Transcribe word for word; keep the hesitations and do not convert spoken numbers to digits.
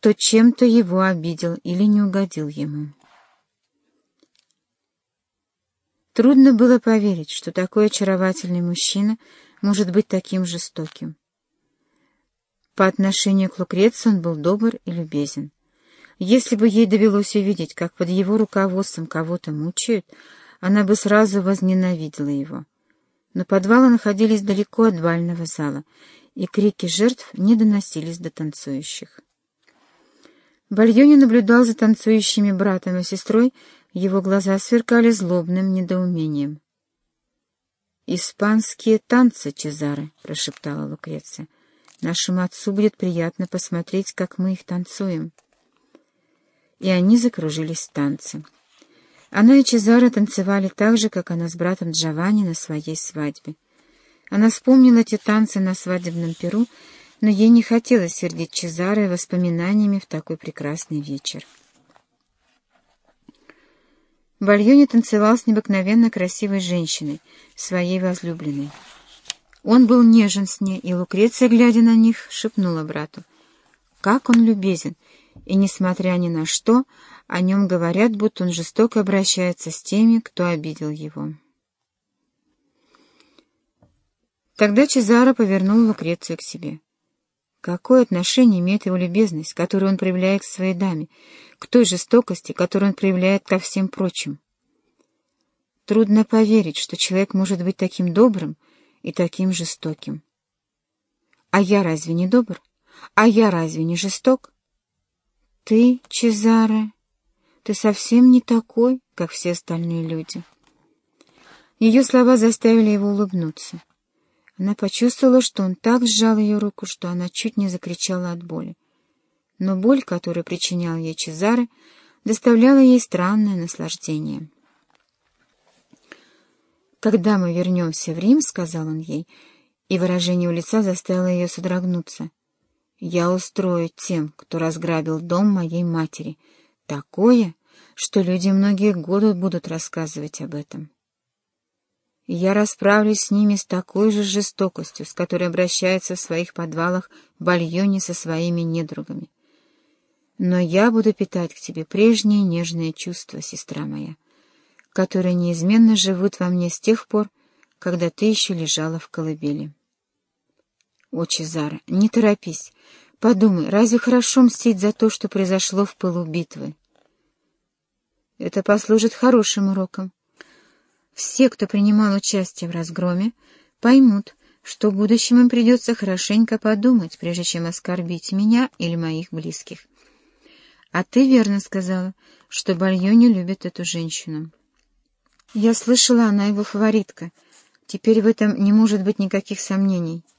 кто чем-то его обидел или не угодил ему. Трудно было поверить, что такой очаровательный мужчина может быть таким жестоким. По отношению к Лукреции он был добр и любезен. Если бы ей довелось увидеть, как под его руководством кого-то мучают, она бы сразу возненавидела его. Но подвалы находились далеко от бального зала, и крики жертв не доносились до танцующих. Бальони наблюдал за танцующими братом и сестрой, его глаза сверкали злобным недоумением. «Испанские танцы, Чезаре», — прошептала Лукреция. «Нашему отцу будет приятно посмотреть, как мы их танцуем». И они закружились в танце. Она и Чезаре танцевали так же, как она с братом Джованни на своей свадьбе. Она вспомнила эти танцы на свадебном пиру, но ей не хотелось сердить Чезаре воспоминаниями в такой прекрасный вечер. Бальони танцевал с необыкновенно красивой женщиной, своей возлюбленной. Он был нежен с ней, и Лукреция, глядя на них, шепнула брату: «Как он любезен, и, несмотря ни на что, о нем говорят, будто он жестоко обращается с теми, кто обидел его». Тогда Чезаре повернул Лукрецию к себе. Какое отношение имеет его любезность, которую он проявляет к своей даме, к той жестокости, которую он проявляет ко всем прочим? Трудно поверить, что человек может быть таким добрым и таким жестоким. А я разве не добр? А я разве не жесток? Ты, Чезаре, ты совсем не такой, как все остальные люди. Ее слова заставили его улыбнуться. Она почувствовала, что он так сжал ее руку, что она чуть не закричала от боли. Но боль, которую причинял ей Чезаре, доставляла ей странное наслаждение. «Когда мы вернемся в Рим, — сказал он ей, и выражение у лица заставило ее содрогнуться, — я устрою тем, кто разграбил дом моей матери, такое, что люди многие годы будут рассказывать об этом. Я расправлюсь с ними с такой же жестокостью, с которой обращается в своих подвалах Бальони со своими недругами. Но я буду питать к тебе прежние нежные чувства, сестра моя, которые неизменно живут во мне с тех пор, когда ты еще лежала в колыбели. О, Чезаре, не торопись. Подумай, разве хорошо мстить за то, что произошло в пылу битвы? Это послужит хорошим уроком. Все, кто принимал участие в разгроме, поймут, что в будущем им придется хорошенько подумать, прежде чем оскорбить меня или моих близких. А ты верно сказала, что Бальони любит эту женщину. Я слышала, она его фаворитка. Теперь в этом не может быть никаких сомнений.